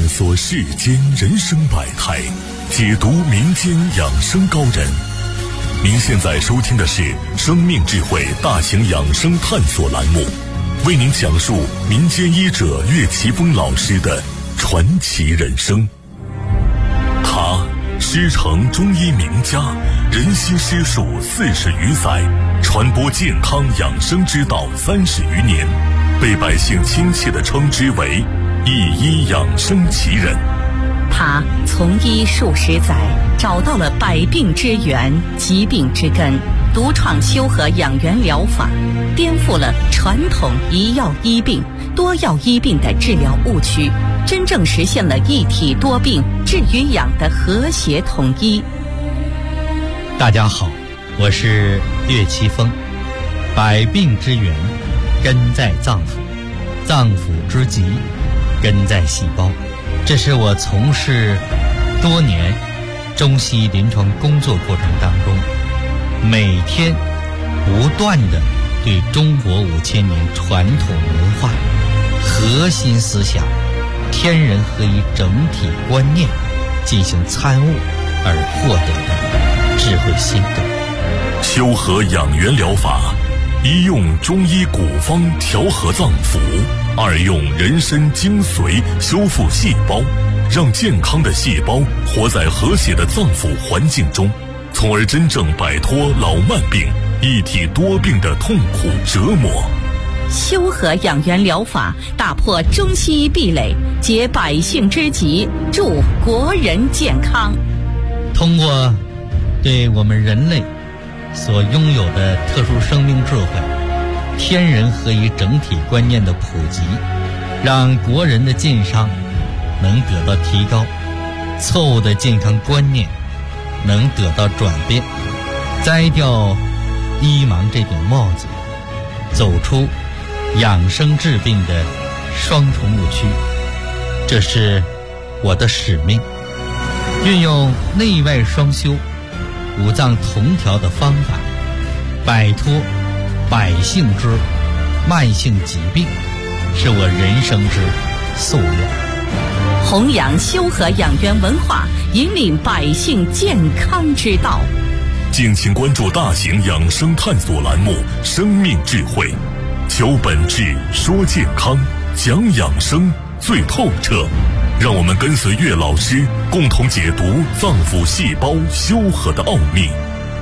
索世间人生百态，解读民间养生高人。您现在收听的是生命智慧大型养生探索栏目，为您讲述民间医者岳奇峰老师的传奇人生。他师承中医名家，仁心师术40余载，传播健康养生之道30余年，被百姓亲切地称之为一医养生奇人。 他从医数十载，找到了百病之源、疾病之根，独创修和养元疗法，颠覆了传统一药医病、多药医病的治疗误区，真正实现了一体多病、治与养的和谐统一。 大家好，我是岳奇峰。百病之源根在脏腑，脏腑之疾根在细胞。这是我从事多年中西医临床工作过程当中，每天不断地对中国5000年传统文化核心思想天人合一整体观念进行参悟而获得的智慧心得。 修和养元疗法，一用中医古方调和脏腑，二用人参精髓修复细胞，让健康的细胞活在和谐的脏腑环境中，从而真正摆脱老慢病、一体多病的痛苦折磨。 修和养元疗法打破中西医壁垒，解百姓之急，助国人健康。 通过对我们人类所拥有的特殊生命智慧、天人合一整体观念的普及，让国人的健康能得到提高，错误的健康观念能得到转变，摘掉医盲这顶帽子，走出养生治病的双重误区。这是我的使命，运用内外双修、五脏同调的方法，摆脱百姓之慢性疾病，是我人生之夙愿。 弘扬修和养元文化，引领百姓健康之道。 敬请关注大型养生探索栏目《生命智慧》，求本质，说健康，讲养生最透彻。让我们跟随岳老师，共同解读脏腑细胞修和的奥秘。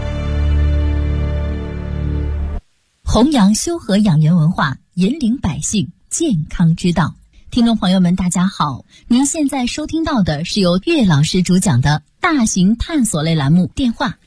弘扬修和养元文化，引领百姓健康之道。听众朋友们，大家好，您现在收听到的是由岳老师主讲的大型探索类栏目，电话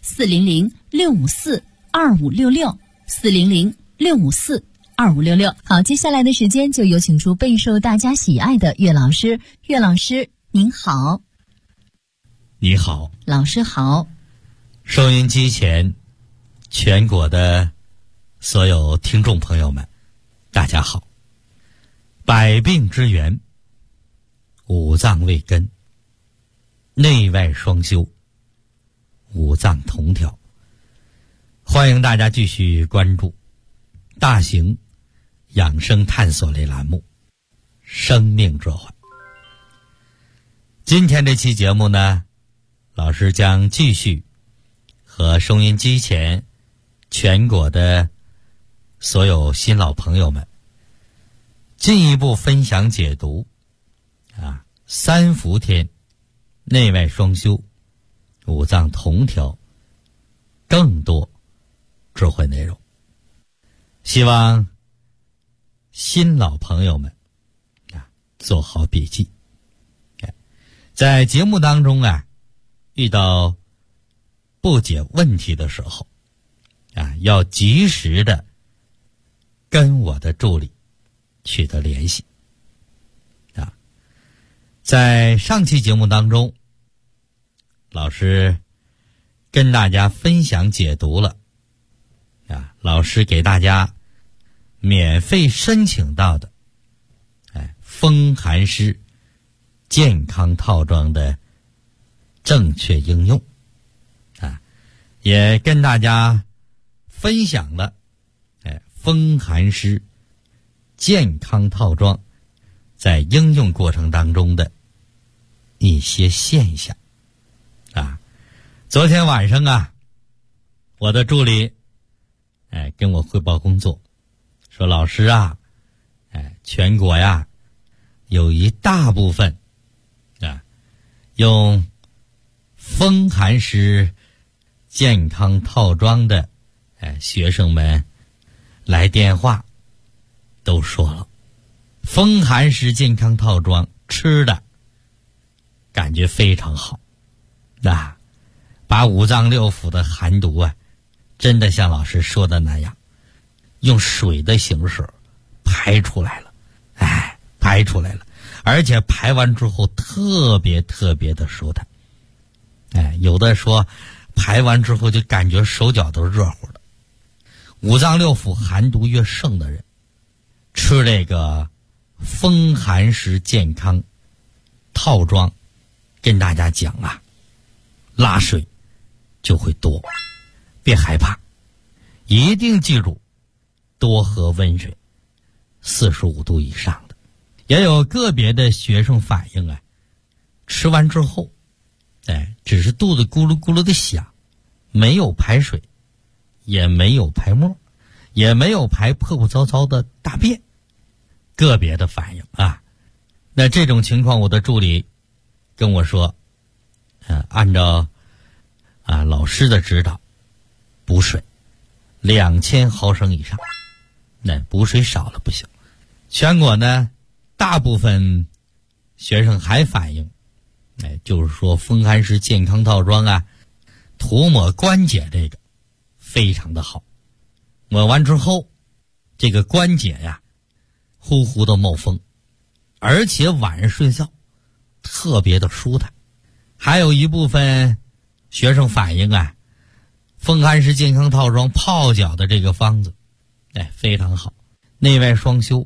400-654-2566，400-654-2566。好，接下来的时间就有请出备受大家喜爱的岳老师。岳老师您好。 你好， 老师好。 收音机前全国的所有听众朋友们，大家好。百病之源，五脏为根，内外双修，五脏同调。欢迎大家继续关注大型养生探索类栏目《生命之环》。今天这期节目呢，老师将继续和收音机前全国的所有新老朋友们进一步分享解读三伏天内外双修五脏同调更多智慧内容。希望新老朋友们做好笔记，在节目当中遇到不解问题的时候要及时的跟我的助理取得联系在上期节目当中，老师跟大家分享解读了老师给大家免费申请到的风寒湿健康套装的正确应用也跟大家分享了风寒湿健康套装在应用过程当中的一些现象啊。昨天晚上啊，我的助理跟我汇报工作，说老师啊，全国呀有一大部分用风寒湿健康套装的学生们来电话都说了，风寒湿健康套装吃的感觉非常好，把五脏六腑的寒毒真的像老师说的那样，用水的形式排出来了，排出来了，而且排完之后特别特别的舒坦，有的说排完之后就感觉手脚都热乎的。五脏六腑寒毒越盛的人，吃这个风寒湿健康套装，跟大家讲啊，拉水就会多，别害怕，一定记住多喝温水，45度以上的。也有个别的学生反映吃完之后只是肚子咕噜咕噜的响，没有排水，也没有排沫，也没有排破破糟糟的大便，个别的反应那这种情况，我的助理跟我说按照老师的指导补水2000毫升以上，补水少了不行。全国呢大部分学生还反映就是说风寒湿健康套装涂抹关节这个非常的好，抹完之后这个关节呼呼的冒风，而且晚上睡觉特别的舒坦。还有一部分学生反映风寒湿健康套装泡脚的这个方子非常好，内外双修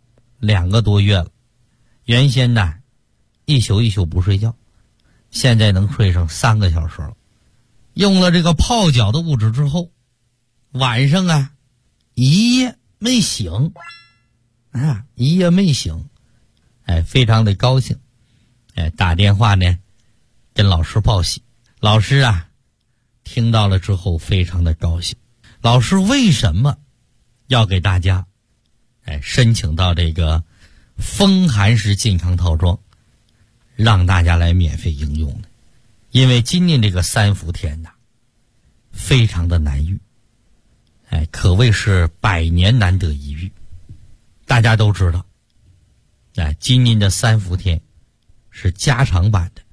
2个多月了，原先一宿一宿不睡觉，现在能睡上3个小时了。用了这个泡脚的物质之后，晚上一夜没醒一夜没醒，非常的高兴，打电话呢跟老师报喜。老师听到了之后非常的高兴。老师为什么要给大家申请到这个风寒湿健康套装，让大家来免费应用呢？因为今年这个3伏天非常的难遇，可谓是100年难得一遇。大家都知道今年的3伏天是加长版的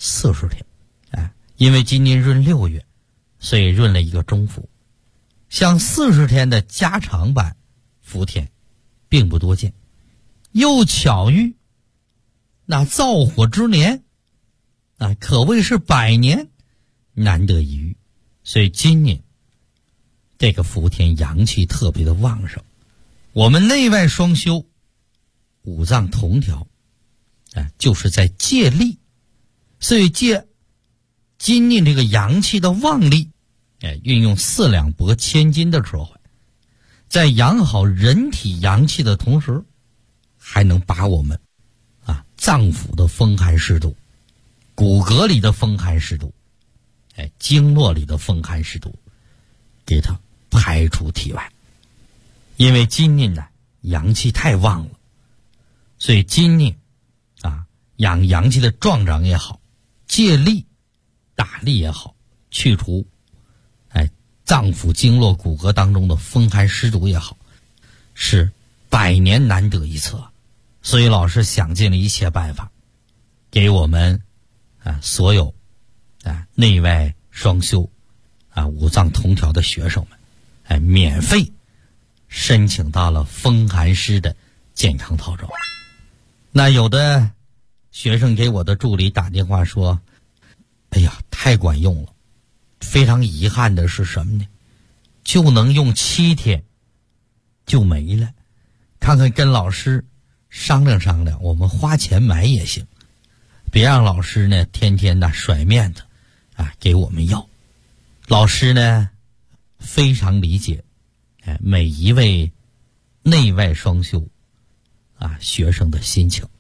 40天，因为今年闰6月，所以闰了一个中伏。像40天的加长版伏天并不多见，又巧遇那燥火之年，可谓是100年难得一遇。所以今年这个伏天阳气特别的旺盛，我们内外双修，五脏同调，就是在借力。所以借今年这个阳气的旺力，运用4两拨千斤的智慧，在养好人体阳气的同时，还能把我们脏腑的风寒湿毒，骨骼里的风寒湿毒，经络里的风寒湿毒给它排出体外。因为今年阳气太旺了，所以今年养阳气的壮长也好，借力打力也好，去除脏腑经络骨骼当中的风寒湿毒也好，是100年难得一次。所以老师想尽了一切办法，给我们所有内外双修五脏同调的学生们免费申请到了风寒湿的健康套装。那有的学生给我的助理打电话说，哎呀，太管用了，非常遗憾的是什么呢？就能用7天就没了，看看跟老师商量商量，我们花钱买也行，别让老师呢天天甩面子给我们要。老师呢非常理解每一位内外双修学生的心情，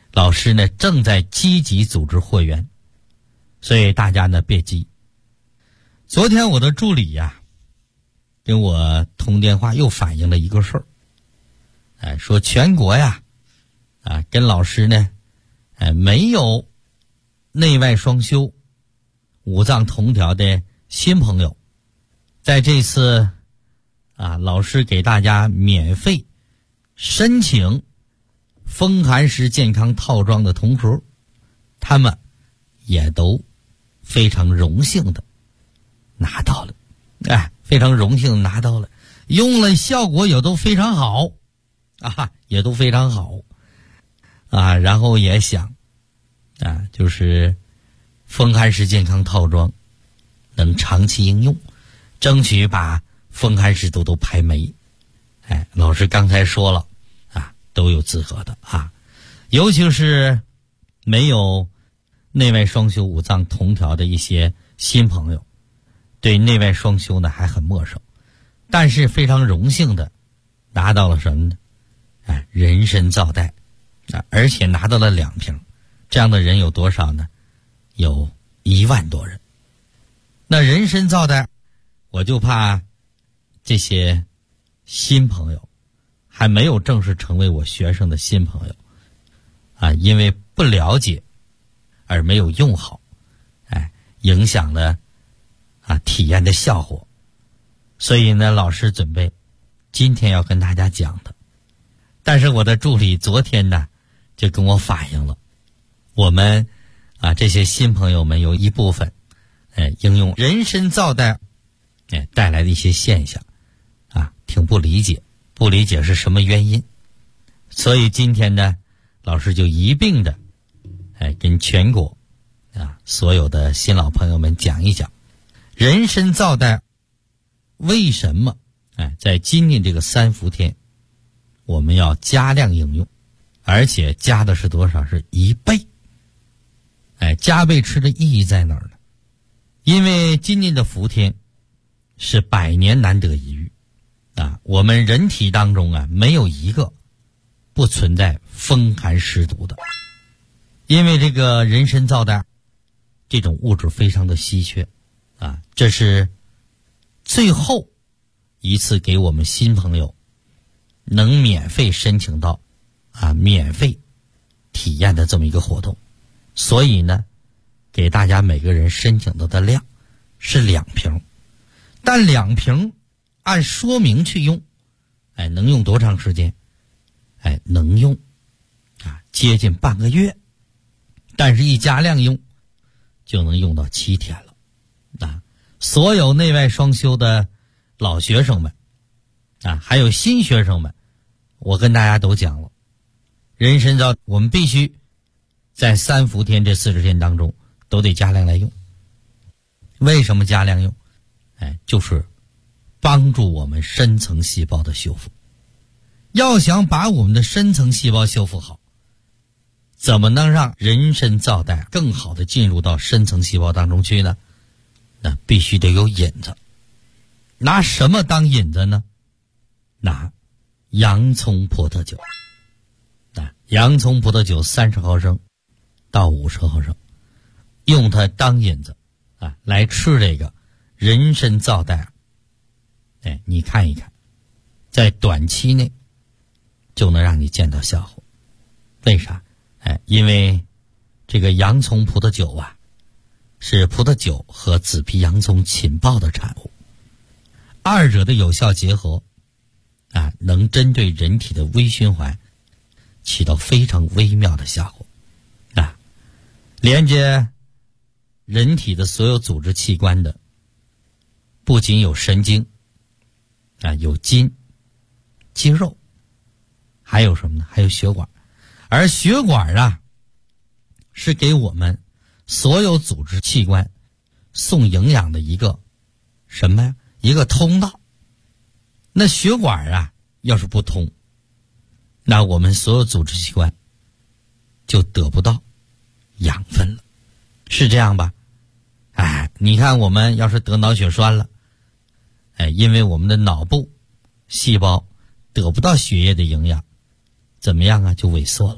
老师呢正在积极组织会员，所以大家呢别急。昨天我的助理呀跟我通电话，又反映了一个事儿，说全国呀跟老师呢没有内外双修五脏同调的新朋友，在这次老师给大家免费申请风寒石健康套装的同时，他们也都非常荣幸的拿到了，非常荣幸拿到了，用了效果也都非常好也都非常好然后也想就是风寒石健康套装能长期应用，争取把风寒石都排没。老师刚才说了都有资格的尤其是没有内外双修五脏同调的一些新朋友，对内外双修呢还很陌生，但是非常荣幸的拿到了什么呢？人参皂苷而且拿到了2瓶，这样的人有多少呢？有1万多人。那人参皂苷，我就怕这些新朋友还没有正式成为我学生的新朋友因为不了解而没有用好，影响了体验的效果。所以呢，老师准备今天要跟大家讲的。但是我的助理昨天呢就跟我反映了，我们这些新朋友们有一部分应用人参皂苷带来的一些现象挺不理解是什么原因。所以今天呢，老师就一并的跟全国所有的新老朋友们讲一讲人参皂苷为什么在今年这个3伏天我们要加量应用，而且加的是多少？是1倍。加倍吃的意义在哪儿呢？因为今年的伏天是100年难得一遇我们人体当中没有一个不存在风寒湿毒的。因为这个人参皂苷这种物质非常的稀缺这是最后一次给我们新朋友能免费申请到免费体验的这么一个活动。所以呢，给大家每个人申请到的量是2瓶，但2瓶按说明去用能用多长时间？能用接近半个月，但是一加量用就能用到7天了所有内外双修的老学生们还有新学生们，我跟大家都讲了，人参皂我们必须在3伏天这40天当中都得加量来用。为什么加量用？就是帮助我们深层细胞的修复。要想把我们的深层细胞修复好，怎么能让人参皂苷更好的进入到深层细胞当中去呢？那必须得有引子。拿什么当引子呢？拿洋葱葡萄酒洋葱葡萄酒30毫升到50毫升，用它当引子来吃这个人参皂苷你看一看，在短期内就能让你见到效果。为啥？因为这个洋葱葡萄酒是葡萄酒和紫皮洋葱浸泡的产物，二者的有效结合能针对人体的微循环起到非常微妙的效果连接人体的所有组织器官的不仅有神经有筋肌肉，还有什么呢？还有血管。而血管是给我们所有组织器官送营养的一个什么呀？一个通道。那血管要是不通，那我们所有组织器官就得不到养分了，是这样吧？你看我们要是得脑血栓了，因为我们的脑部细胞得不到血液的营养，怎么样就萎缩了。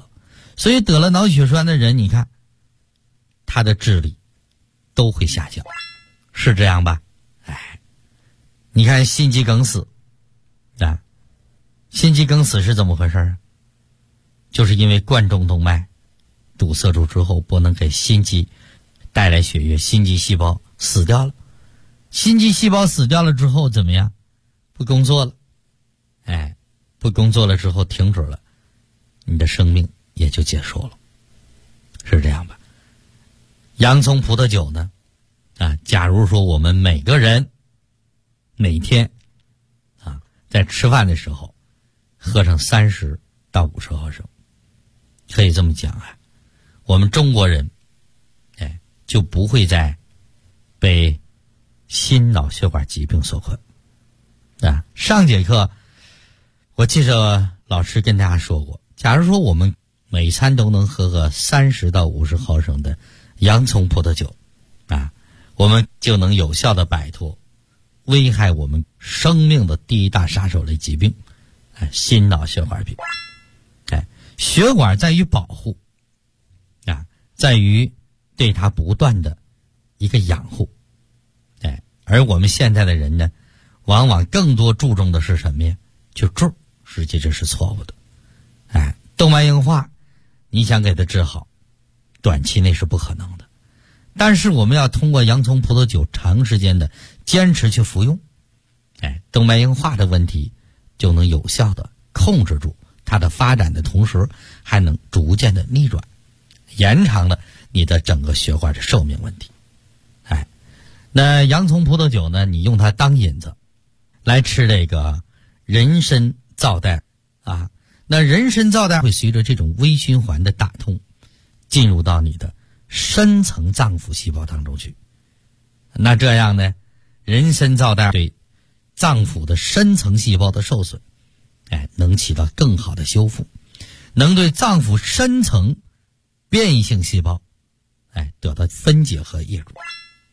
所以得了脑血栓的人，你看他的智力都会下降，是这样吧？你看心肌梗死啊，心肌梗死是怎么回事啊？就是因为冠状动脉堵塞住之后，不能给心肌带来血液，心肌细胞死掉了。心肌细胞死掉了之后怎么样？不工作了，不工作了之后停止了，你的生命也就结束了，是这样吧？洋葱葡萄酒呢？假如说我们每个人每天在吃饭的时候喝上30到50毫升，可以这么讲我们中国人就不会再被心脑血管疾病所困上节课我记着老师跟大家说过，假如说我们每餐都能喝个30到50毫升的洋葱葡萄酒我们就能有效的摆脱危害我们生命的第一大杀手类疾病心脑血管病。血管在于保护在于对它不断的一个养护而我们现在的人呢，往往更多注重的是什么呀？就柱，实际这是错误的动脉硬化你想给它治好，短期内是不可能的，但是我们要通过洋葱葡萄酒长时间的坚持去服用动脉硬化的问题就能有效的控制住它的发展的同时，还能逐渐的逆转，延长了你的整个血管的寿命问题那洋葱葡萄酒呢，你用它当引子来吃这个人参皂带那人参皂带会随着这种微循环的打通进入到你的深层脏腑细胞当中去，那这样呢，人参皂带对脏腑的深层细胞的受损能起到更好的修复，能对脏腑深层变异性细胞得到分解和抑制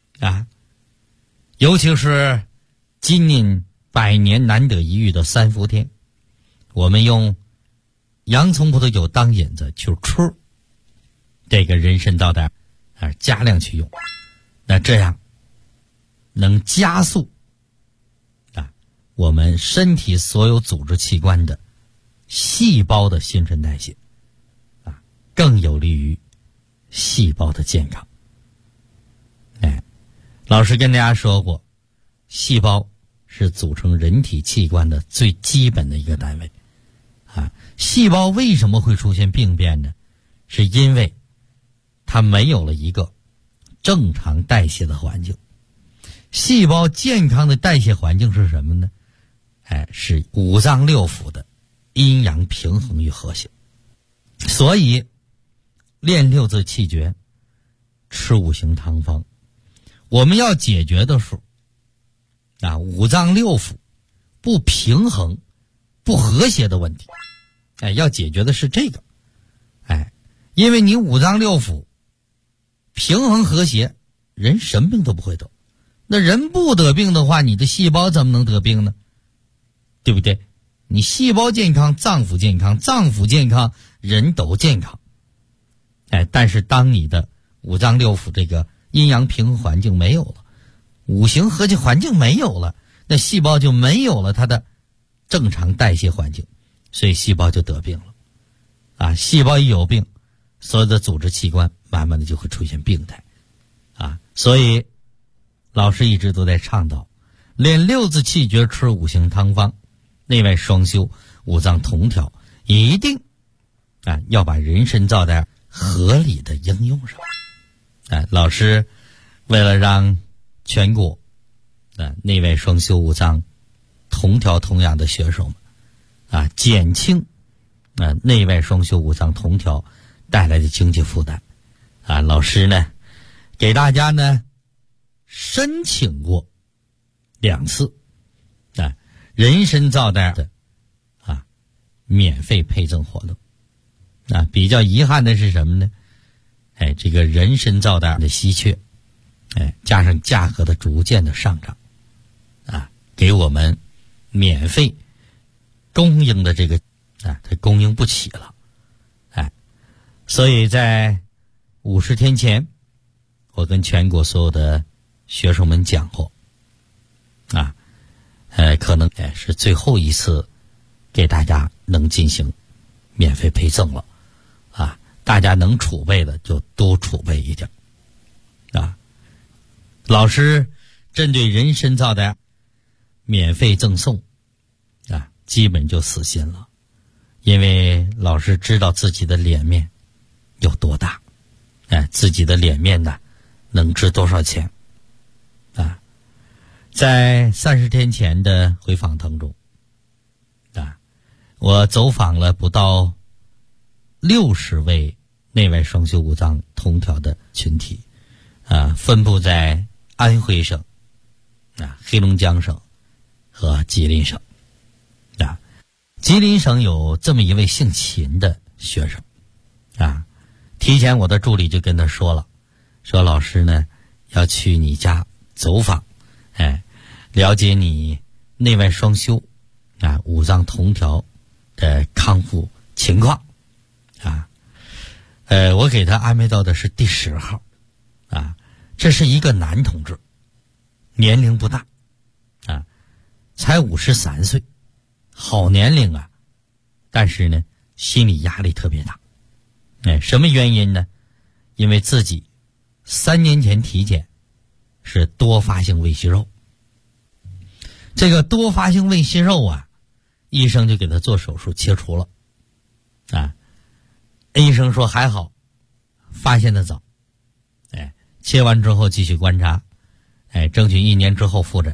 尤其是今年100年难得一遇的3伏天，我们用洋葱葡萄酒当引子去吃这个人参皂带加量去用，那这样能加速我们身体所有组织器官的细胞的新陈代谢更有利于细胞的健康老师跟大家说过，细胞是组成人体器官的最基本的一个单位细胞为什么会出现病变呢？是因为它没有了一个正常代谢的环境。细胞健康的代谢环境是什么呢？是五脏六腑的阴阳平衡与和谐。所以练六字气诀，吃五行汤方，我们要解决的是五脏六腑不平衡不和谐的问题要解决的是这个因为你五脏六腑平衡和谐，人什么病都不会得。那人不得病的话，你的细胞怎么能得病呢？对不对？你细胞健康，脏腑健康，脏腑健康，人都健康但是当你的五脏六腑这个阴阳平衡环境没有了，五行和谐环境没有了，那细胞就没有了它的正常代谢环境，所以细胞就得病了细胞一有病，所有的组织器官慢慢的就会出现病态所以老师一直都在倡导练六字气诀，吃五行汤方，内外双修，五脏同调，一定要把人参皂带合理的应用上老师为了让全国内外双修五脏同调同养的学生们减轻内外双修五脏同调带来的经济负担老师呢给大家呢申请过2次人参皂带的免费配赠活动比较遗憾的是什么呢？这个人参皂带的稀缺加上价格的逐渐的上涨给我们免费供应的这个它供应不起了所以在50天前，我跟全国所有的学生们讲过，可能是最后一次给大家能进行免费配赠了，大家能储备的就多储备一点，老师针对人参皂的免费赠送，基本就死心了，因为老师知道自己的脸面有多大，自己的脸面呢能值多少钱，在30天前的回访当中，我走访了不到60位内外双修五脏同调的群体，分布在安徽省、黑龙江省和吉林省。吉林省有这么一位姓秦的学生，提前我的助理就跟他说了，说老师呢要去你家走访，了解你内外双修五脏同调的康复情况，我给他安排到的是第10号，这是一个男同志，年龄不大，才53岁，好年龄啊，但是呢心理压力特别大，什么原因呢？因为自己3年前体检是多发性胃息肉，这个多发性胃息肉医生就给他做手术切除了，医生说还好，发现的早，切完之后继续观察，争取1年之后复诊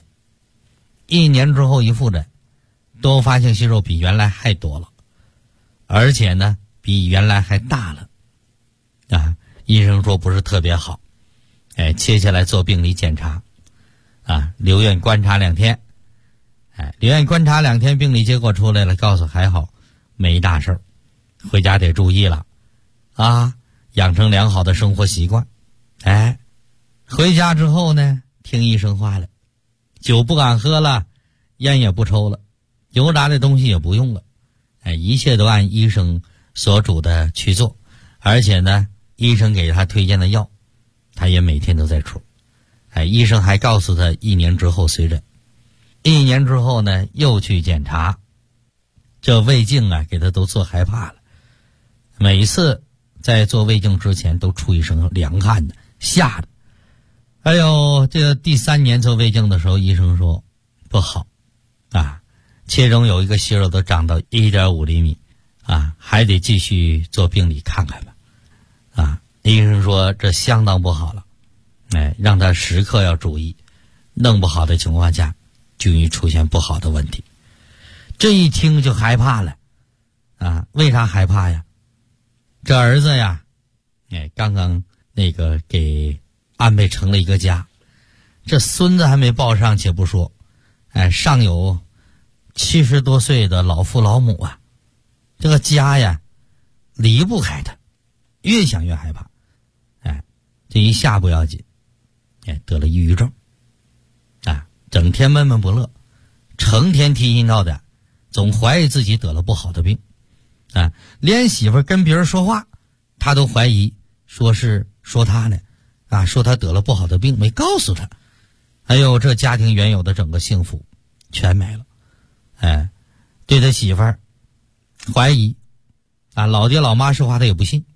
，1年之后一复诊，多发性息肉比原来还多了，而且呢比原来还大了，医生说不是特别好，切下来做病理检查，留院观察2天，留院观察2天，病理结果出来了，告诉还好，没大事儿，回家得注意了，养成良好的生活习惯。回家之后呢，听医生话了，酒不敢喝了，烟也不抽了，油炸的东西也不用了，一切都按医生所嘱的去做，而且呢，医生给他推荐的药，他也每天都在吃。医生还告诉他1年之后随诊。1年之后呢，又去检查，这胃镜给他都做害怕了。每一次在做胃镜之前都出一身凉汗的，吓的。这个第3年做胃镜的时候，医生说不好，其中有一个息肉都长到1.5厘米，还得继续做病理看看吧。医生说这相当不好了，让他时刻要注意，弄不好的情况下就易出现不好的问题。这一听就害怕了，为啥害怕呀？这儿子呀，刚刚给安排成了一个家，这孙子还没抱上且不说，上有70多岁的老父老母这个家呀离不开他，越想越害怕，这一下不要紧，得了抑郁症，整天闷闷不乐，成天提心吊胆，总怀疑自己得了不好的病，连媳妇跟别人说话，他都怀疑说是说他呢，说他得了不好的病没告诉他，这家庭原有的整个幸福全没了，对他媳妇儿怀疑，老爹老妈说话他也不信，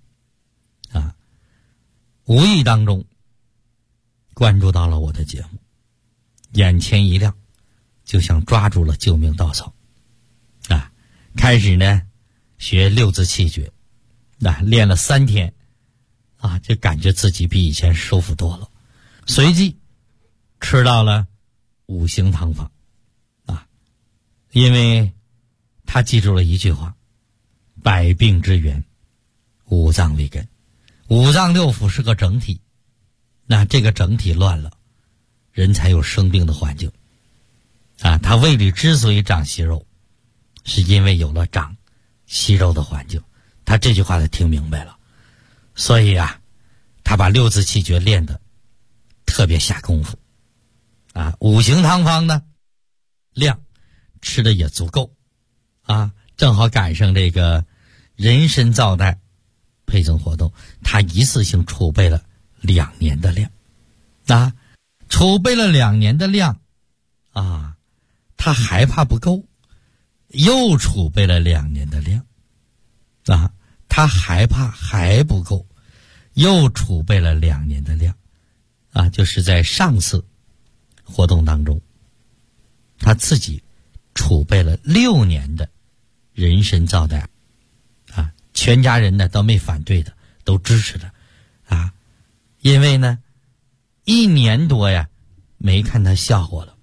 无意当中关注到了我的节目，眼前一亮，就像抓住了救命稻草，开始呢学6字气诀，练了3天，就感觉自己比以前舒服多了，随即吃到了5行汤方，因为他记住了一句话，百病之源五脏为根，5脏6腑是个整体，那这个整体乱了，人才有生病的环境，他胃里之所以长息肉，是因为有了长息肉的环境，他这句话他听明白了，所以他把6字气诀练得特别下功夫，5行汤方呢量吃的也足够，正好赶上这个人参皂带倍增活动，他一次性储备了2年的量，储备了2年的量，他害怕不够，又储备了2年的量，他害怕还不够，又储备了2年的量，就是在上次活动当中，他自己储备了6年的人参皂苷，全家人呢都没反对的，都支持的，因为呢1年多呀没看他笑话了，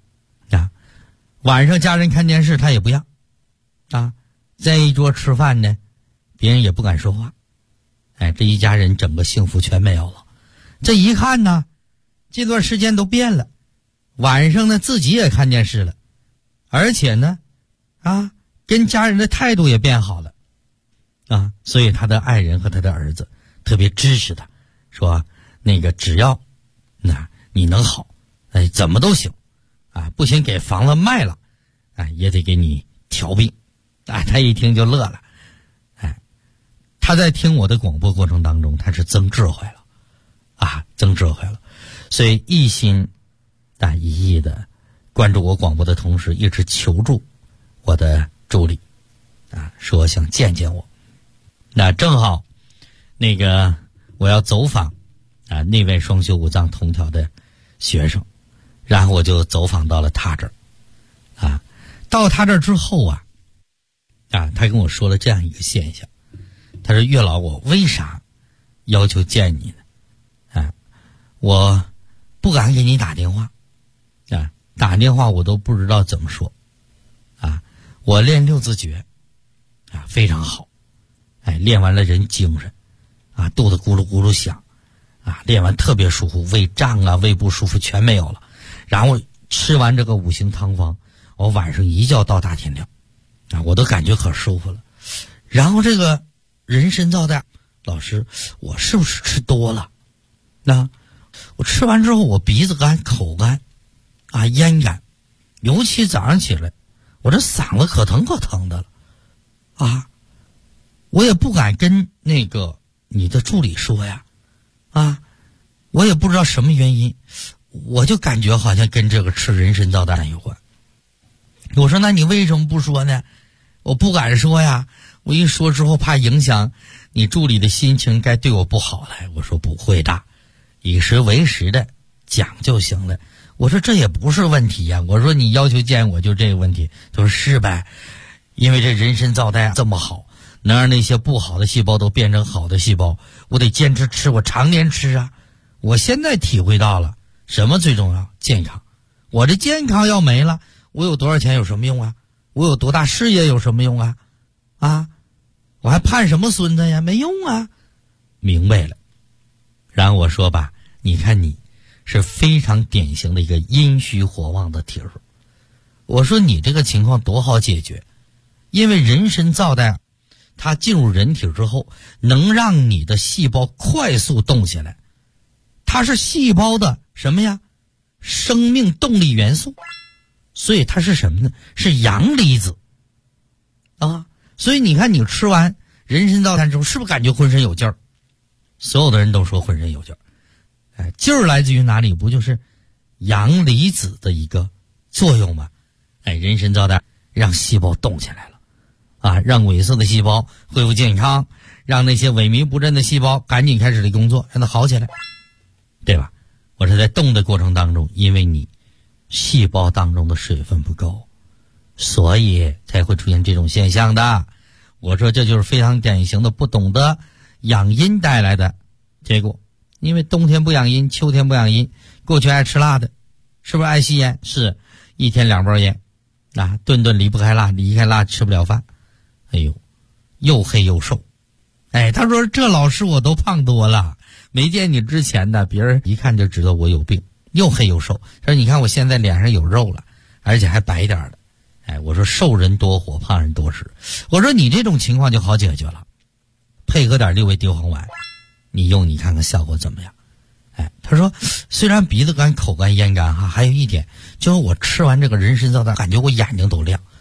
晚上家人看电视他也不要，在一桌吃饭呢，别人也不敢说话，这一家人整个幸福全没有了。这一看呢，这段时间都变了，晚上呢自己也看电视了，而且呢跟家人的态度也变好了，所以他的爱人和他的儿子特别支持他，说那个只要你能好，怎么都行，不行给房子卖了，也得给你调病，他一听就乐了，他在听我的广播过程当中，他是增智慧了，增智慧了，所以一心一意的关注我广播的同时，一直求助我的助理，说想见见我。那正好那个我要走访那位双修五脏通调的学生，然后我就走访到了他这儿，到他这儿之后他跟我说了这样一个现象，他说岳老，我为啥要求见你呢？我不敢给你打电话，打电话我都不知道怎么说，我练六字诀，非常好，练完了人精神，肚子咕噜咕噜响，练完特别舒服，胃胀胃不舒服全没有了。然后吃完这个5行汤方，我晚上一觉到大天亮，我都感觉可舒服了。然后这个人参皂苷，老师，我是不是吃多了？我吃完之后，我鼻子干、口干，咽干，尤其早上起来，我这嗓子可疼可疼的了，我也不敢跟那个你的助理说呀，我也不知道什么原因，我就感觉好像跟这个吃人参皂苷有关。我说那你为什么不说呢？我不敢说呀，我一说之后怕影响你助理的心情，该对我不好了。我说不会的，以时为时的讲就行了。我说这也不是问题呀，我说你要求见我就这个问题。他说是呗，因为这人参皂苷这么好，能让那些不好的细胞都变成好的细胞，我得坚持吃，我常年吃啊。我现在体会到了什么最重要？健康。我这健康要没了，我有多少钱有什么用啊？我有多大事业有什么用啊？我还盼什么孙子呀？没用啊。明白了。然后我说吧，你看你是非常典型的一个阴虚火旺的体质。我说你这个情况多好解决，因为人参皂苷它进入人体之后，能让你的细胞快速动起来，它是细胞的什么呀？生命动力元素。所以它是什么呢？是阳离子所以你看你吃完人参皂苷之后，是不是感觉浑身有劲儿？所有的人都说浑身有劲儿，劲儿来自于哪里？不就是阳离子的一个作用吗？人参皂苷让细胞动起来了，让萎缩的细胞恢复健康，让那些萎靡不振的细胞赶紧开始的工作，让它好起来，对吧？我是在动的过程当中，因为你细胞当中的水分不够，所以才会出现这种现象的。我说这就是非常典型的不懂得养阴带来的结果。因为冬天不养阴，秋天不养阴，过去爱吃辣的，是不是爱吸烟？是，一天2包烟，顿顿离不开辣，离开辣吃不了饭，又黑又瘦。他说这老师我都胖多了，没见你之前的，别人一看就知道我有病，又黑又瘦。他说你看我现在脸上有肉了，而且还白点的。我说瘦人多火，胖人多食。我说你这种情况就好解决了，配合点6味地黄丸，你用你看看效果怎么样。他说虽然鼻子干、口干、咽干还有一点就是我吃完这个人参皂苷，感觉我眼睛都亮，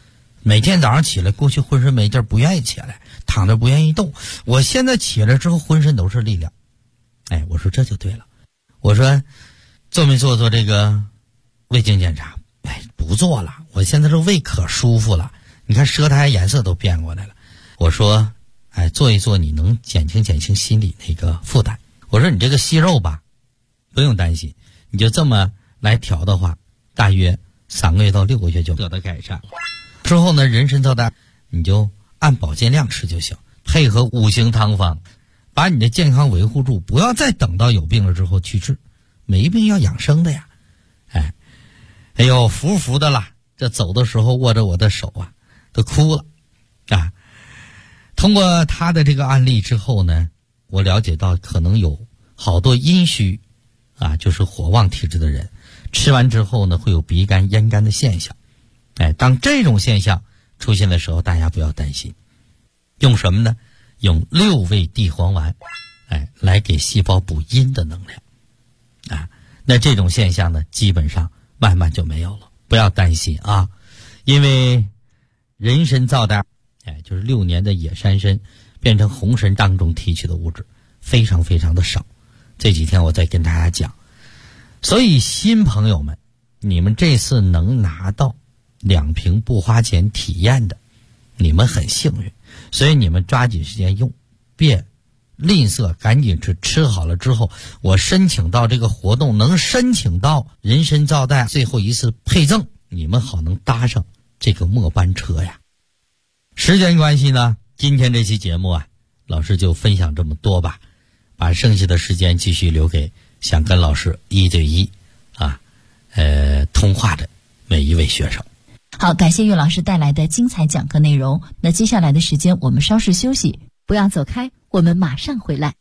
每天早上起来，过去浑身没劲儿，不愿意起来，躺着不愿意动。我现在起来之后，浑身都是力量。哎，我说这就对了。我说做没做这个胃镜检查？哎，不做了。我现在这胃可舒服了，你看舌苔颜色都变过来了。我说，哎，做一做，你能减轻心理那个负担。我说你这个息肉吧，不用担心，你就这么来调的话，大约3个月到6个月就得到改善。之后呢，人参皂苷你就按保健量吃就行，配合5行汤方，把你的健康维护住，不要再等到有病了之后去治，没病要养生的呀。哎呦，服的了，这走的时候握着我的手啊，都哭了啊。通过他的这个案例之后呢，我了解到可能有好多阴虚啊，就是火旺体质的人，吃完之后呢，会有鼻干咽干的现象。哎，当这种现象出现的时候，大家不要担心，用什么呢？用6味地黄丸，哎，来给细胞补阴的能量啊。那这种现象呢，基本上慢慢就没有了，不要担心啊。因为人参皂苷，哎，就是6年的野山参变成红参当中提取的物质非常非常的少。这几天我再跟大家讲，所以新朋友们，你们这次能拿到2瓶不花钱体验的，你们很幸运，所以你们抓紧时间用，别吝啬，赶紧吃好了之后，我申请到这个活动，能申请到人参皂苷最后一次配赠，你们好能搭上这个末班车呀。时间关系呢，今天这期节目啊，老师就分享这么多吧，把剩下的时间继续留给想跟老师1对1啊通话的每一位学生。 好，感谢岳老师带来的精彩讲课内容。那接下来的时间我们稍事休息，不要走开，我们马上回来。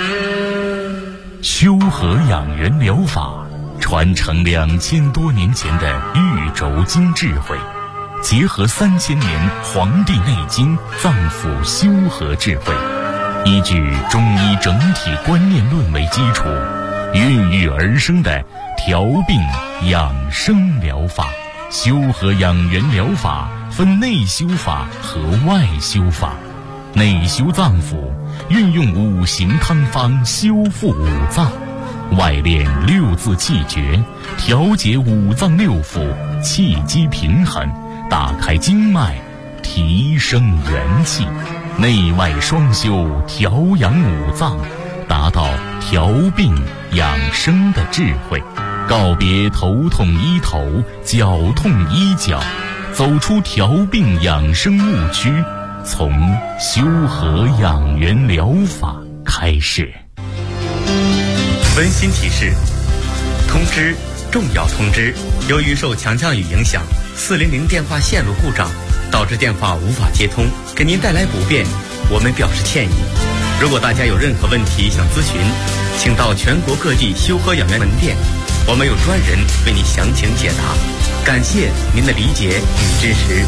修和养元疗法传承2000多年前的玉轴经智慧，结合3000年《黄帝内经》脏腑修和智慧，依据中医整体观念论为基础，孕育而生的调病养生疗法。修和养元疗法分内修法和外修法。内修脏腑，运用5行汤方修复5脏；外练6字气诀，调节5脏6腑，气机平衡，打开经脉，提升元气。内外双修，调养5脏，达到调病养生的智慧。告别头痛医头，脚痛医脚，走出调病养生误区，从修和养元疗法开始。 温馨提示：通知，重要通知！由于受强降雨影响，400电话线路故障，导致电话无法接通，给您带来不便，我们表示歉意。如果大家有任何问题想咨询，请到全国各地修和养元门店，我们有专人为你详情解答。感谢您的理解与支持。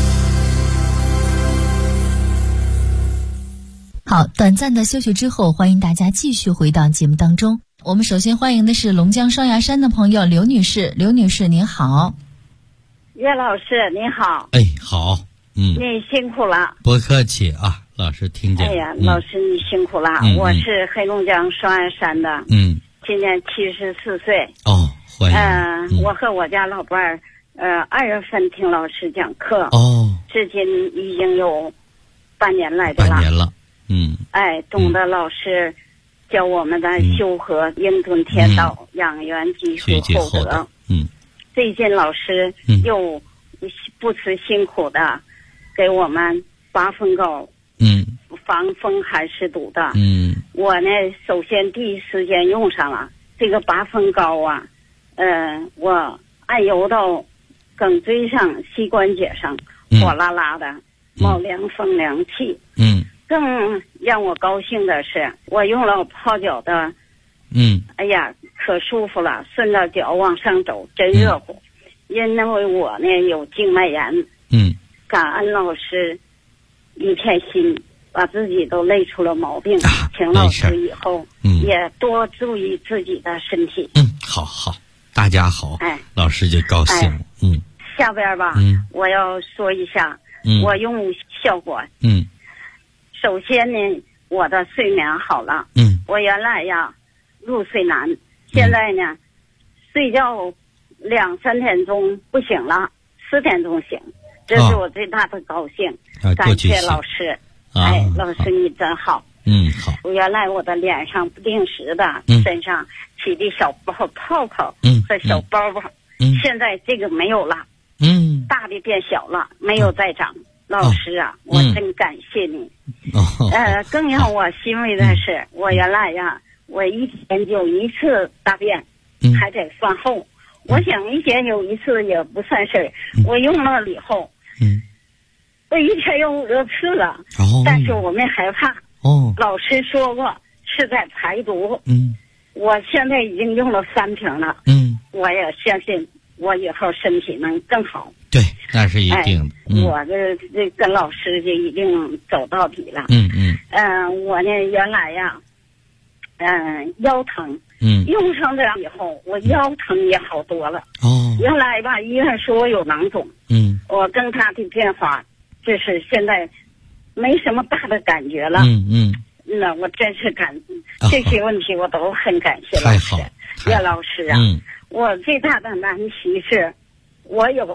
好，短暂的休息之后，欢迎大家继续回到节目当中。我们首先欢迎的是龙江双芽山的朋友刘女士。刘女士您好。 岳老师您好。 哎，好。 你辛苦了。 不客气啊，老师听见了。 哎呀，老师你辛苦了。我是黑龙江双芽山的。今年74岁。 哦，欢迎。 我和我家老伴儿，2月份听老师讲课。 哦。 至今已经有半年来的了。 半年了。 哎，懂得老师教我们的修和应顿天道，养元积厚德。最近老师又不辞辛苦的给我们8分膏，防风寒湿毒的。我呢，首先第一时间用上了这个8分膏啊，我按揉到颈椎上、膝关节上，火辣辣的，冒凉风凉气。更让我高兴的是，我用了泡脚的，哎呀，可舒服了，顺着脚往上走，真热乎。因为我呢有静脉炎，感恩老师一片心，把自己都累出了毛病，请老师以后也多注意自己的身体。 好，大家好，老师就高兴了。 下边吧，我要说一下我用效果。首先呢，我的睡眠好了。我原来呀入睡难，现在呢睡觉2、3点钟不醒了，4点钟醒，这是我最大的高兴。感谢老师。老师你真好。 好。 我原来我的脸上不定时的身上起的小泡泡和小包包，现在这个没有了。大的变小了，没有再长。老师啊，我真感谢你。更让我欣慰的是，我原来呀，我1天就1次大便，还得饭后。我想1天有1次也不算事儿。我用了以后，我1天有5、6次了。但是我没害怕。老师说过是在排毒。我现在已经用了3瓶了。我也相信我以后身体能更好。 对，那是一定的。 我这跟老师就一定走到底了。我呢原来呀，腰疼。用上这样以后，我腰疼也好多了。原来吧，医院说我有囊肿。我跟他的变化，就是现在没什么大的感觉了。那我真是这些问题我都很感谢老师。岳老师啊，我最大的难题是，我有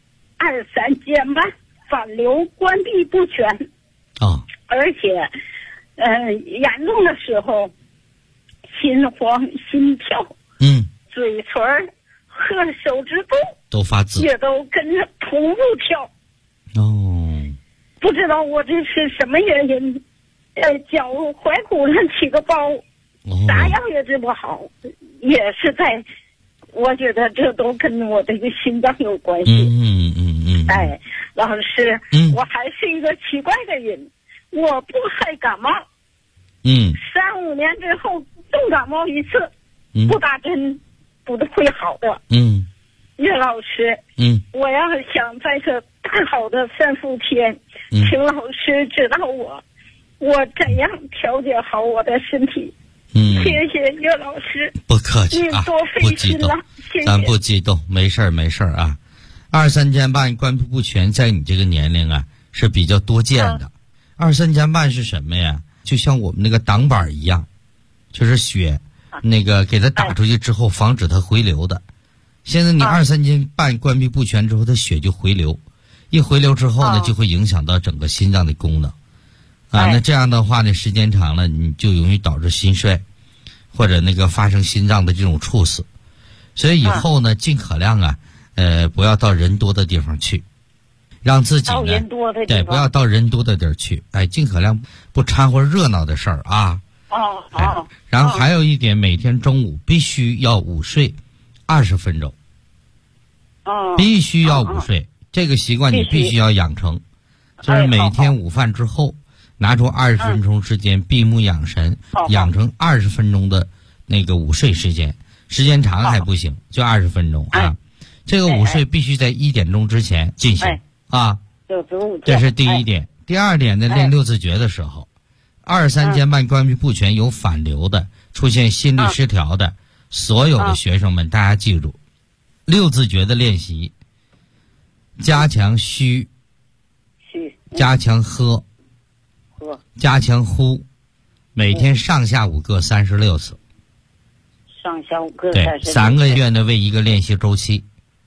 2、3间瓣反流关闭不全。而且严重的时候心慌心跳，嘴唇和手指头都发紫， 也都跟着同步跳。不知道我这是什么原因，脚踝骨上起个包，啥药也治不好，也是在，我觉得这都跟我这个心脏有关系。老师，我还是一个奇怪的人，我不害感冒。3、5年之后重感冒1次，不打针不会好的。岳老师，我要想在这大好的3伏天，请老师指导我怎样调节好我的身体。谢谢岳老师。 不客气啊， 多费心了，谢谢。 咱不激动，没事儿啊。2、3间瓣关闭不全，在你这个年龄啊是比较多见的。2、3间瓣是什么呀？就像我们那个挡板一样，就是血那个给它打出去之后，防止它回流的。现在你2、3间瓣关闭不全之后，它血就回流，一回流之后呢，就会影响到整个心脏的功能。那这样的话呢，时间长了，你就容易导致心衰，或者那个发生心脏的这种猝死。所以以后呢，尽可量啊，不要到人多的地方去，让自己呢，对，不要到人多的地儿去，尽可量不掺和热闹的事儿啊。然后还有一点，每天中午必须要午睡20分钟。必须要午睡，这个习惯你必须要养成，就是每天午饭之后拿出20分钟时间闭目养神，养成20分钟的那个午睡时间，时间长还不行，就20分钟啊。这个午睡必须在1点钟之前进行啊，这是第一点。第二点呢，练6字诀的时候，2、3间瓣关闭不全有反流的，出现心律失调的，所有的学生们大家记住，6字诀的练习，加强虚，加强喝，加强呼，每天上下午各36次， 上下午各对，3个月呢为一个练习周期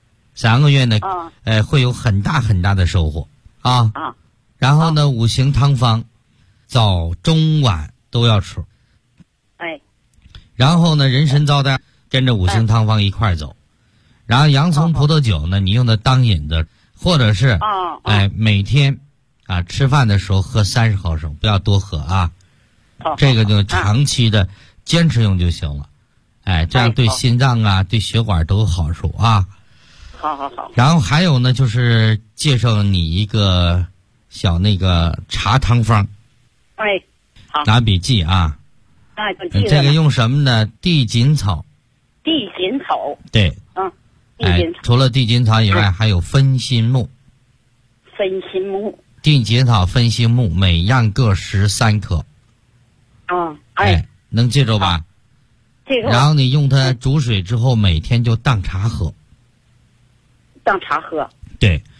，3个月呢，会有很大很大的收获啊。然后呢，五行汤方，早中晚都要吃。然后呢，人参皂苷跟着五行汤方一块走。然后洋葱葡萄酒呢，你用的当饮的，或者是每天吃饭的时候喝30毫升，不要多喝啊。这个就长期的坚持用就行了。这样对心脏啊，对血管都有好处啊。 好。 然后还有呢，就是介绍你一个小那个茶汤方。 好， 拿笔记啊。这个用什么呢？地锦草。 地锦草。 对。除了地锦草以外，还有分心木。 分心木。 地锦草、分心木，每样各13克。能记住吧？ 记住。 然后你用它煮水之后，每天就当茶喝。 当茶喝。 对。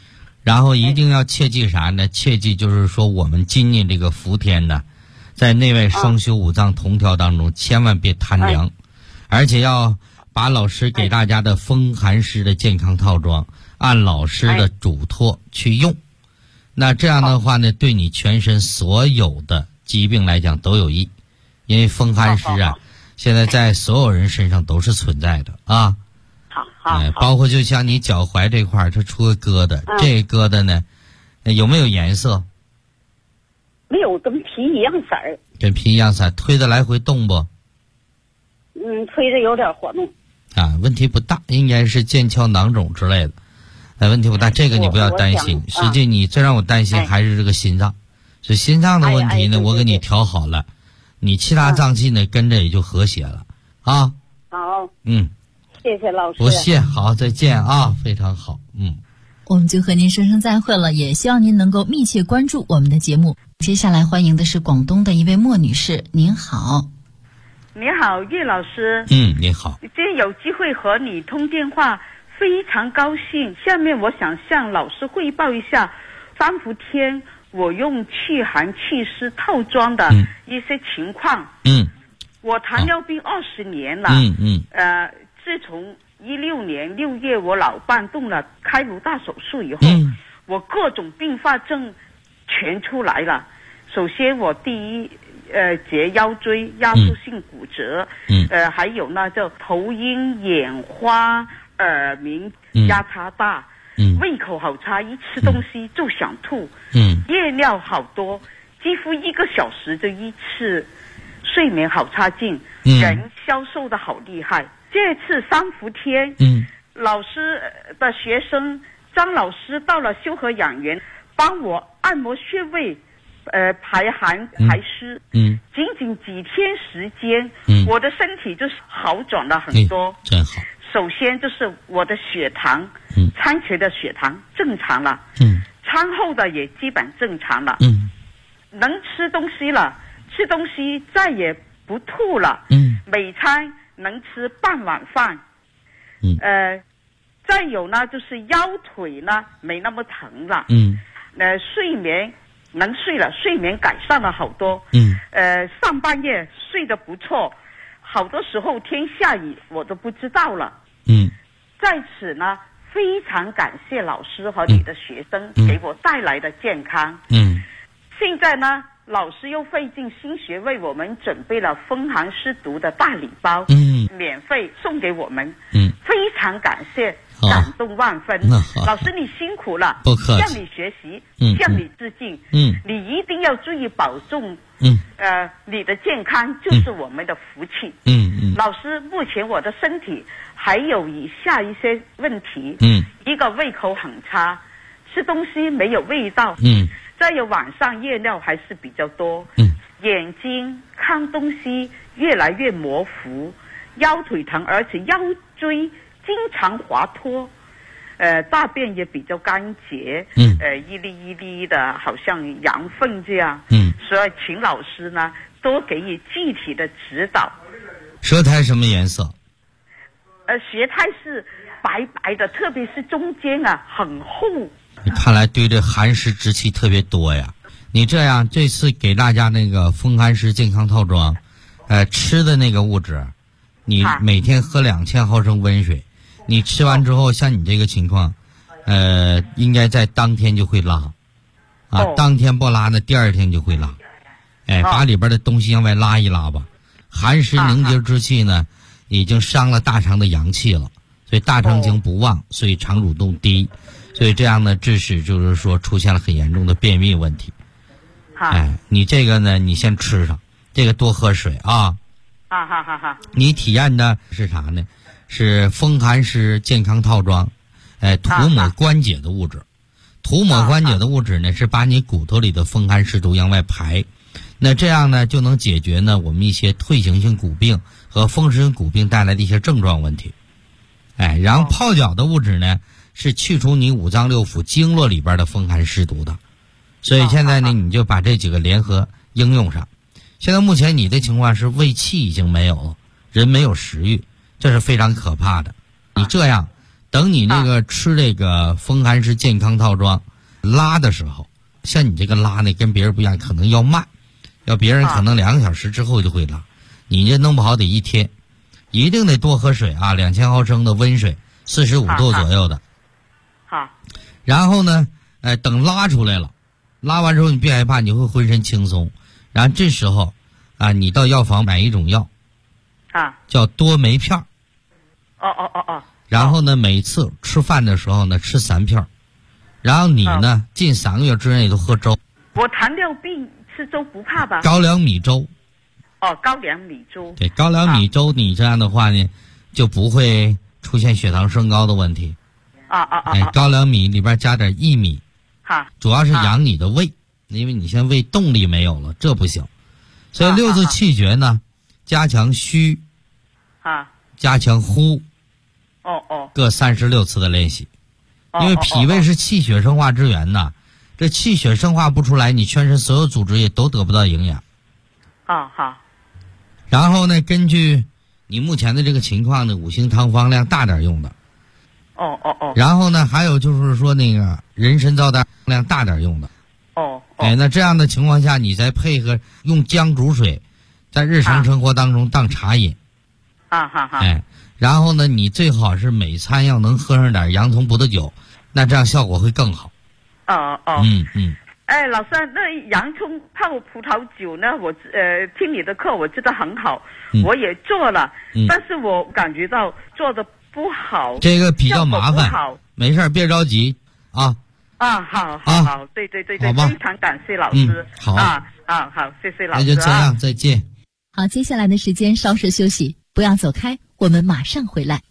然后一定要切记啥呢？切记就是说我们今年这个伏天呢，在内外双修五脏同调当中，千万别贪凉，而且要把老师给大家的风寒湿的健康套装按老师的嘱托去用。那这样的话呢，对你全身所有的疾病来讲都有益，因为风寒湿啊，现在在所有人身上都是存在的啊。包括就像你脚踝这块儿，它出个疙瘩，这个疙瘩呢，有没有颜色？ 没有，跟皮一样色儿。 跟皮一样色，推得来回动不？ 推着有点活动。 问题不大，应该是腱鞘囊肿之类的。问题不大，这个你不要担心。实际你最让我担心还是这个心脏，所以心脏的问题呢，我给你调好了，你其他脏器呢跟着也就和谐了啊。 好，谢谢老师。 不谢，好，再见啊，非常好， 我们就和您说声再会了，也希望您能够密切关注我们的节目。接下来欢迎的是广东的一位莫女士，您好。 你好，叶老师。 你好。 今天有机会和你通电话，非常高兴。下面我想向老师汇报一下3伏天我用祛寒祛湿套装的一些情况。我糖尿病20年了。自从16年6月我老伴动了开颅大手术以后，我各种并发症全出来了。首先我第一截腰椎压缩性骨折，还有呢就头晕眼花耳鸣压差大，胃口好差，一吃东西就想吐，夜尿好多，几乎1个小时就一次，睡眠好差劲，人消瘦的好厉害。这次3伏天，老师的学生张老师到了修和养元，帮我按摩穴位，排寒排湿，仅仅几天时间，我的身体就是好转了很多。 真好。 首先就是我的血糖，餐前的血糖正常了，餐后的也基本正常了，能吃东西了，吃东西再也不吐了，每餐能吃半碗饭，再有呢就是腰腿呢没那么疼了，睡眠能睡了，睡眠改善了好多，上半夜睡得不错，好多时候天下雨我都不知道了，在此呢非常感谢老师和你的学生给我带来的健康，现在呢老师又费尽心血为我们准备了风寒湿毒的大礼包，免费送给我们，非常感谢，感动万分。老师你辛苦了， 不客气， 向你学习，向你致敬，你一定要注意保重，你的健康就是我们的福气。老师，目前我的身体还有以下一些问题，一个胃口很差，吃东西没有味道，再有晚上夜尿还是比较多，眼睛看东西越来越模糊，腰腿疼，而且腰椎经常滑脱，大便也比较干结，一粒一粒的，好像羊粪这样，所以请老师呢多给予具体的指导。 舌苔什么颜色？ 舌苔是白白的，特别是中间啊很厚。 你看来对这寒湿之气特别多呀。你这样，这次给大家那个风寒湿健康套装，吃的那个物质，你每天喝2000毫升温水，你吃完之后，像你这个情况，应该在当天就会拉，当天不拉呢，第2天就会拉，把里边的东西往外拉一拉吧。寒湿凝结之气呢，已经伤了大肠的阳气了，所以大肠经不旺，所以肠蠕动低。所以这样呢，致使就是说出现了很严重的便秘问题。你这个呢，你先吃上，这个多喝水啊。 好。 你体验的是啥呢？是风寒湿健康套装，涂抹关节的物质。涂抹关节的物质呢，是把你骨头里的风寒湿毒往外排。那这样呢，就能解决呢我们一些退行性骨病和风湿性骨病带来的一些症状问题。然后泡脚的物质呢，是去除你五脏六腑经络里边的风寒湿毒的，所以现在呢，你就把这几个联合应用上。现在目前你的情况是胃气已经没有了，人没有食欲，这是非常可怕的。你这样，等你那个吃这个风寒湿健康套装， 拉的时候，像你这个拉呢，跟别人不一样，可能要慢，要别人可能2个小时之后就会拉，你这弄不好得1天，一定得多喝水啊，2000毫升的温水，45度左右的。 好。 然后呢，等拉出来了，拉完之后你别害怕，你会浑身轻松。然后这时候啊，你到药房买一种药，叫多酶片。然后呢，每次吃饭的时候呢，吃3片。然后你呢，近3个月之内都喝粥。 我糖尿病吃粥不怕吧？ 高粱米粥。 高粱米粥。 对，高粱米粥，你这样的话呢，就不会出现血糖升高的问题。高粱米里边加点薏米，主要是养你的胃，因为你现在胃动力没有了，这不行。所以6字气诀呢，加强虚，加强呼，各36次的练习。因为脾胃是气血生化之源呐，这气血生化不出来，你全身所有组织也都得不到营养。 好。 然后呢，根据你目前的这个情况呢，5行汤方量大点用的。然后呢，还有就是说那个人参皂苷量大点用的。那这样的情况下，你再配合用姜煮水，在日常生活当中当茶饮。然后呢，你最好是每餐要能喝上点洋葱葡萄酒，那这样效果会更好。 老师，那洋葱泡葡萄酒呢？我听你的课我知道很好，我也做了，但是我感觉到做的不好， 这个比较麻烦。没事，别着急啊。 好，对， 好吧， 非常感谢老师。 好谢谢老师。 那就这样，再见。 好，接下来的时间稍事休息，不要走开，我们马上回来。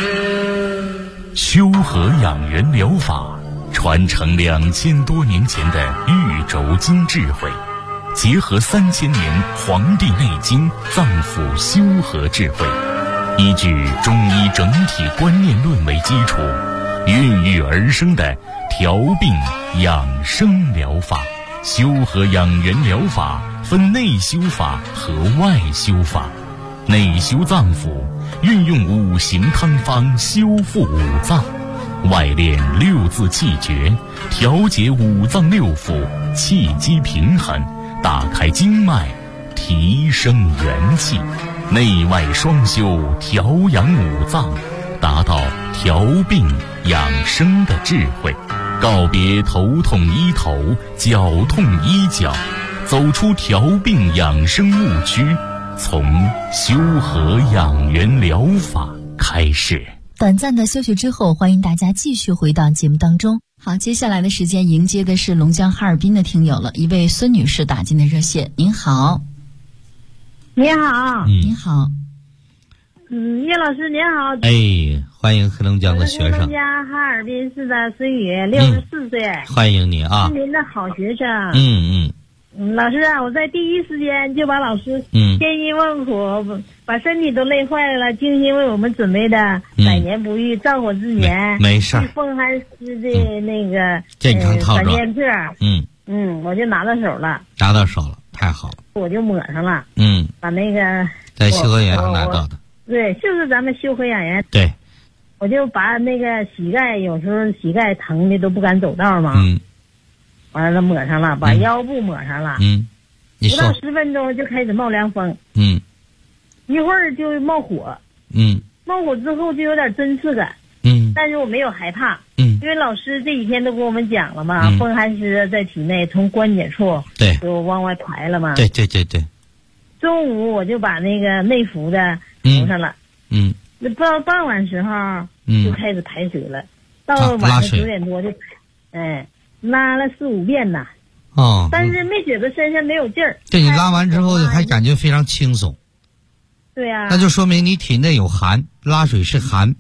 修和养元疗法传承2000多年前的玉轴经智慧，结合3000年《黄帝内经》脏腑修和智慧，依据中医整体观念论为基础，孕育而生的调病养生疗法。修和养元疗法分内修法和外修法。内修脏腑，运用5行汤方修复5脏；外练6字气诀，调节5脏6腑，气机平衡，打开经脉，提升元气。内外双修，调养5脏，达到调病养生的智慧。告别头痛医头，脚痛医脚，走出调病养生误区，从修和养元疗法开始。 短暂的休息之后，欢迎大家继续回到节目当中。好，接下来的时间迎接的是龙江哈尔滨的听友了，一位孙女士打进的热线。您好。 你好。 你好。 叶老师您好。 欢迎黑龙江的学生。 黑龙江哈尔滨市的孙宇，64岁。 欢迎你啊。 是您的好学生。老师啊，我在第一时间就把老师千辛万苦，把身体都累坏了，精心为我们准备的百年不遇、燥火之年、 没事， 风寒湿的那个健康套装保健课，我就拿到手了。 拿到手了，太好了。 我就抹上了。把那个在修和养拿到的。 对，就是咱们修和养元。 对。 我就把那个膝盖，有时候膝盖疼的都不敢走道嘛。完了抹上了，把腰部抹上了。不到10分钟就开始冒凉风。一会儿就冒火。冒火之后就有点针刺感。但是我没有害怕。因为老师这几天都跟我们讲了嘛，风寒湿在体内从关节处就往外排了嘛。 对。 中午我就把那个内服的涂上了。那到傍晚时候就开始排水了，到晚上9点多就拉了4、5遍呐。但是没觉得身上没有劲儿。 对，你拉完之后还感觉非常轻松。 对呀。 那就说明你体内有寒，拉水是寒。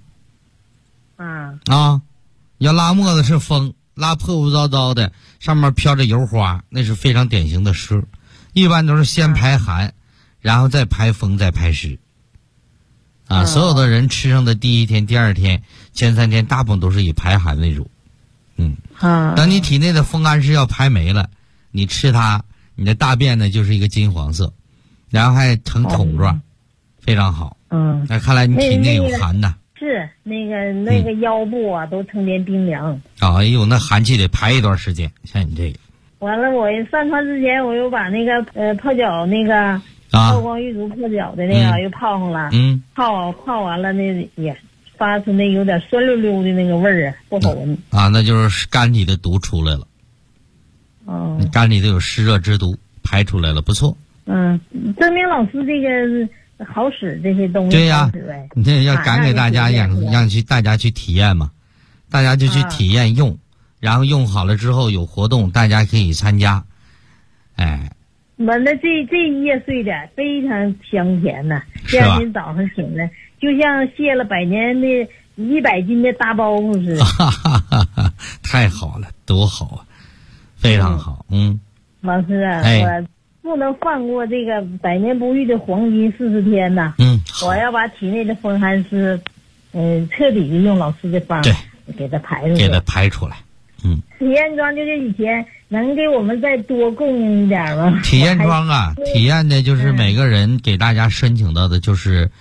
要拉沫子是风，拉破破糟糟的，上面飘着油花，那是非常典型的湿。一般都是先排寒，然后再排风，再排湿。所有的人吃上的第1天、第2天、前3天，大部分都是以排寒为主。等你体内的风寒湿要排没了，你吃它，你的大便呢就是一个金黄色，然后还呈桶状，非常好。那看来你体内有寒呐。 是那个腰部啊都成天冰凉。 哎呦，那寒气得排一段时间，像你这个。 完了，我上床之前我又把那个泡脚那个曝光玉足泡脚的那个又泡上了。泡完了那也发出那有点酸溜溜的那个味儿啊，不好闻。 那就是肝里的毒出来了。你肝里头有湿热之毒排出来了，不错。 证明老师这个好使，这些东西对呀，你这要赶给大家让大家去体验嘛，大家就去体验用，然后用好了之后有活动，大家可以参加。 完了，这一夜睡的非常香甜呐，第二天早上醒来就像卸了100年的100斤的大包袱似的。 太好了，多好啊，非常好。 老师啊，我不能放过这个100年不遇的黄金40天呐。我要把体内的风寒湿，彻底的用老师的方给它排出来。体验装就是以前能给我们再多供应一点吗？ 体验装啊，体验的就是每个人给大家申请到的就是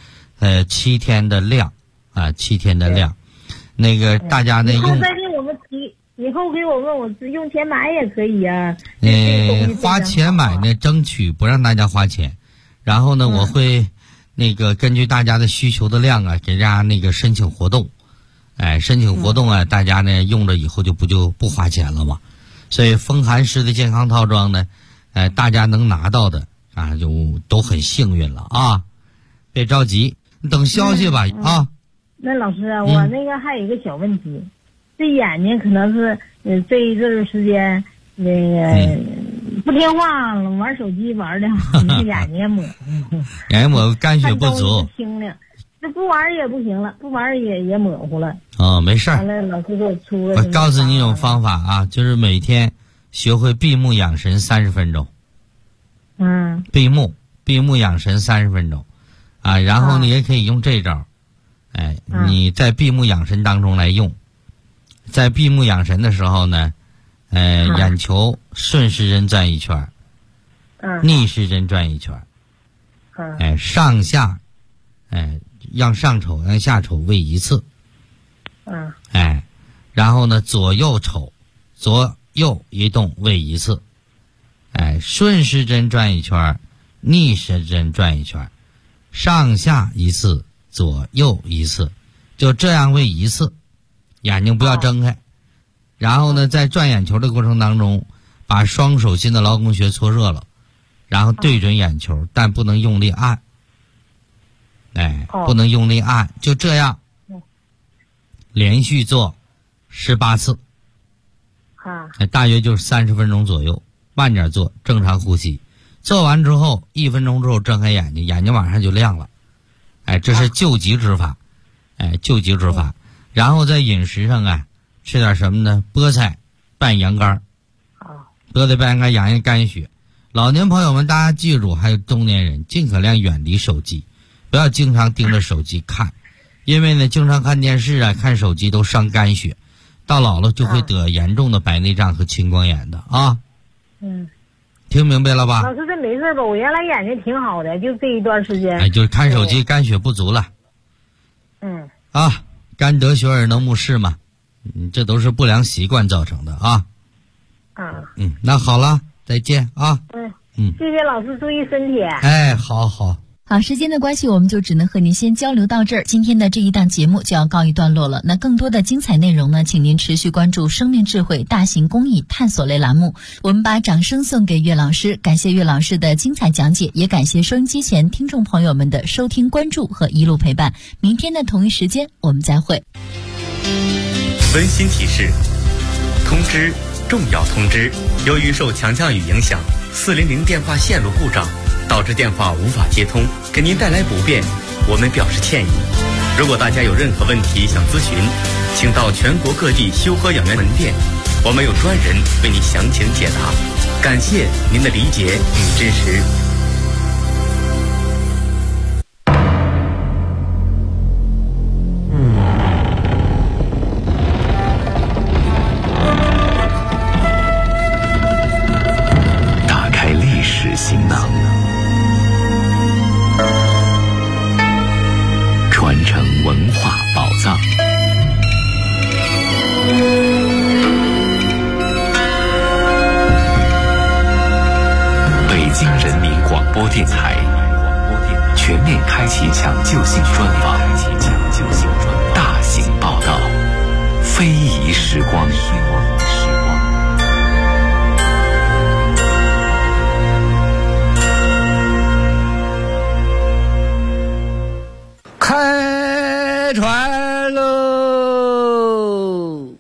7天的量啊，7天的量。那个大家呢用再给我们以后给我们我用钱买也可以啊。 花钱买呢，争取不让大家花钱。然后呢，我会那个根据大家的需求的量啊，给大家那个申请活动。申请活动啊，大家呢用了以后就不花钱了嘛。所以风寒湿的健康套装呢，大家能拿到的啊，就都很幸运了啊。别着急，等消息吧啊。 那老师啊，我那个还有一个小问题，这眼睛可能是这一阵时间那个不听话了，玩手机玩的，眼睛也模糊。 眼睛模糊，肝血不足。 清亮。这不玩也不行了，不玩也模糊了。 没事儿。 完了，老师给我出了。 我告诉你一种方法啊，就是每天学会闭目养神30分钟。闭目养神30分钟，然后你也可以用这招。你在闭目养神当中来用，在闭目养神的时候呢，眼球顺时针转1圈，逆时针转1圈，上下，让上瞅让下瞅位1次，然后呢左右瞅，左右移动位1次，顺时针转1圈，逆时针转1圈，上下1次，左右1次，就这样位1次，眼睛不要睁开。然后呢，在转眼球的过程当中，把双手心的劳宫穴搓热了，然后对准眼球，但不能用力按。不能用力按，就这样，连续做18次，大约就是30分钟左右，慢点做，正常呼吸。做完之后1分钟之后睁开眼睛，眼睛马上就亮了。这是救急之法，救急之法。然后在饮食上啊，吃点什么呢？菠菜拌羊肝，菠菜拌羊肝养肝血。老年朋友们，大家记住，还有中年人，尽可量远离手机。不要经常盯着手机看，因为呢，经常看电视啊、看手机都伤肝血，到老了就会得严重的白内障和青光眼的啊。听明白了吧？ 老师，这没事吧？我原来眼睛挺好的，就这一段时间。 就是看手机肝血不足了。肝得血而能目视嘛，这都是不良习惯造成的啊。那好了，再见啊。 谢谢老师，注意身体。 好。 好，时间的关系，我们就只能和您先交流到这儿。今天的这一档节目就要告一段落了。那更多的精彩内容呢，请您持续关注生命智慧大型公益探索类栏目。我们把掌声送给岳老师，感谢岳老师的精彩讲解，也感谢收音机前听众朋友们的收听、关注和一路陪伴。明天的同一时间，我们再会。 温馨提示：通知，重要通知！由于受强降雨影响，400电话线路故障，导致电话无法接通，给您带来不便，我们表示歉意。如果大家有任何问题想咨询，请到全国各地修和养元门店，我们有专人为您详情解答。感谢您的理解与支持。 打开历史行囊，传承文化宝藏。 京人民广播电台全面开启抢救性专访，大型报道，非遗时光。 开船喽！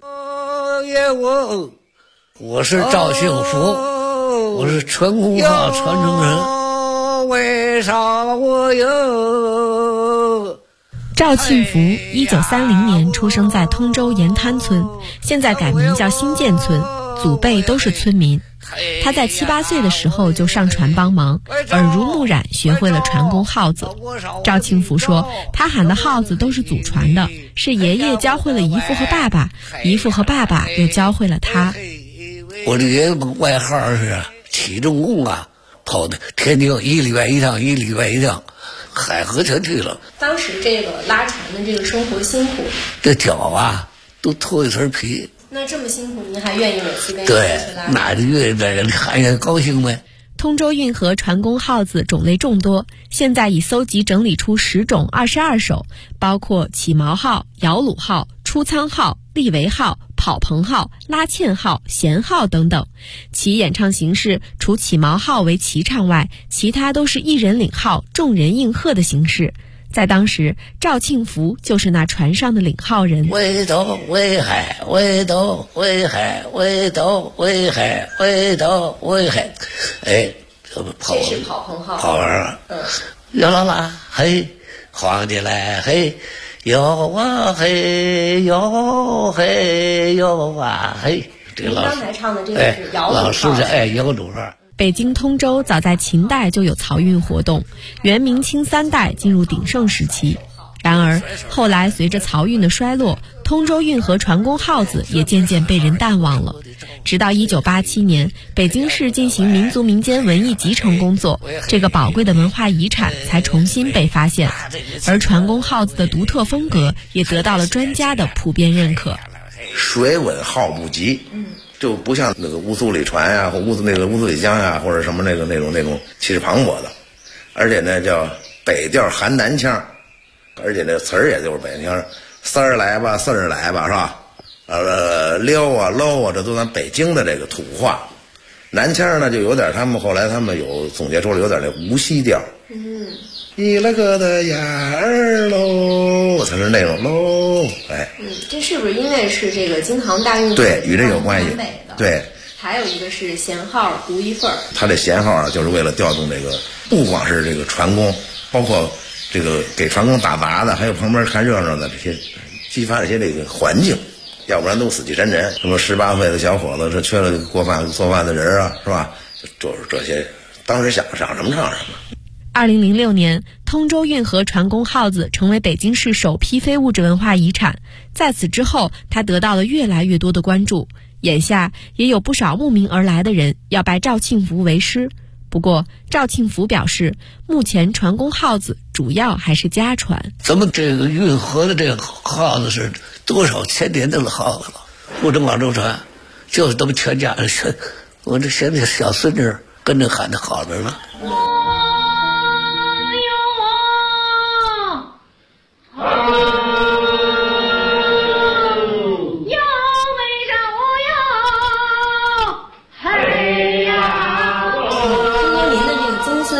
我是赵幸福，我是传功号传承人。为啥我有？ 赵庆福1930年出生在通州盐滩村，现在改名叫新建村，祖辈都是村民。他在7、8岁的时候就上船帮忙，耳濡目染学会了传功号子。赵庆福说，他喊的号子都是祖传的，是爷爷教会了姨父和爸爸，姨父和爸爸又教会了他。 我的爷爷外号是起重工啊，跑的天津1礼拜1趟，1礼拜1趟，海河全去了。 当时这个拉船的这个生活辛苦， 这脚啊都脱一层皮。 那这么辛苦，您还愿意每次跟对，那就愿意在这里看见高兴呗。 通州运河传功号子种类众多，现在已搜集整理出10种22首，包括起锚号、摇橹号、出舱号、立桅号、跑棚号、拉纤号、弦号等等。其演唱形式除起锚号为齐唱外，其他都是一人领号，众人应和的形式。在当时，赵庆福就是那船上的领号人。 围斗围海，围斗围海，围斗围海，围斗围海。哎，这是跑棚号。 跑完了。摇啦啦嘿，晃起来嘿，摇啊嘿，摇嘿摇啊嘿。这个刚才唱的这个是摇橹号。 老师是摇橹号。 北京通州早在秦代就有漕运活动，元明清3代进入鼎盛时期。然而后来随着漕运的衰落，通州运河传功号子也渐渐被人淡忘了。直到1987年，北京市进行民族民间文艺集成工作，这个宝贵的文化遗产才重新被发现，而传功号子的独特风格也得到了专家的普遍认可。 水稳号不急，就不像那个乌苏里船呀，或乌苏里江呀，或者什么那种气势磅礴的，而且呢叫北调含南腔，而且那词儿也就是北腔，丝儿来吧，四儿来吧，是吧？溜啊搂啊，这都咱北京的这个土话。南腔呢就有点，后来他们有总结出了有点那无锡调。一了个的眼儿喽，才是那种喽，哎。 这是不是因为是这个京杭大运河？ 对，与这有关系。对。 还有一个是弦号独一份儿。 他这弦号啊，就是为了调动这个，不光是这个船工，包括这个给船工打杂的，还有旁边看热闹的这些，激发这些这个环境，要不然都死气沉沉。什么18岁的小伙子，这缺了做饭的人啊，是吧？就是这些，当时想什么唱什么。 2006年，通州运河传功号子成为北京市首批非物质文化遗产。在此之后，它得到了越来越多的关注。眼下也有不少慕名而来的人要拜赵庆福为师。不过，赵庆福表示，目前传功号子主要还是家传。 咱们这个运河的这个号子是多少千年的号子了，不准往周传，就是咱们全家人，我这现在小孙女跟着喊的号子了。 Oh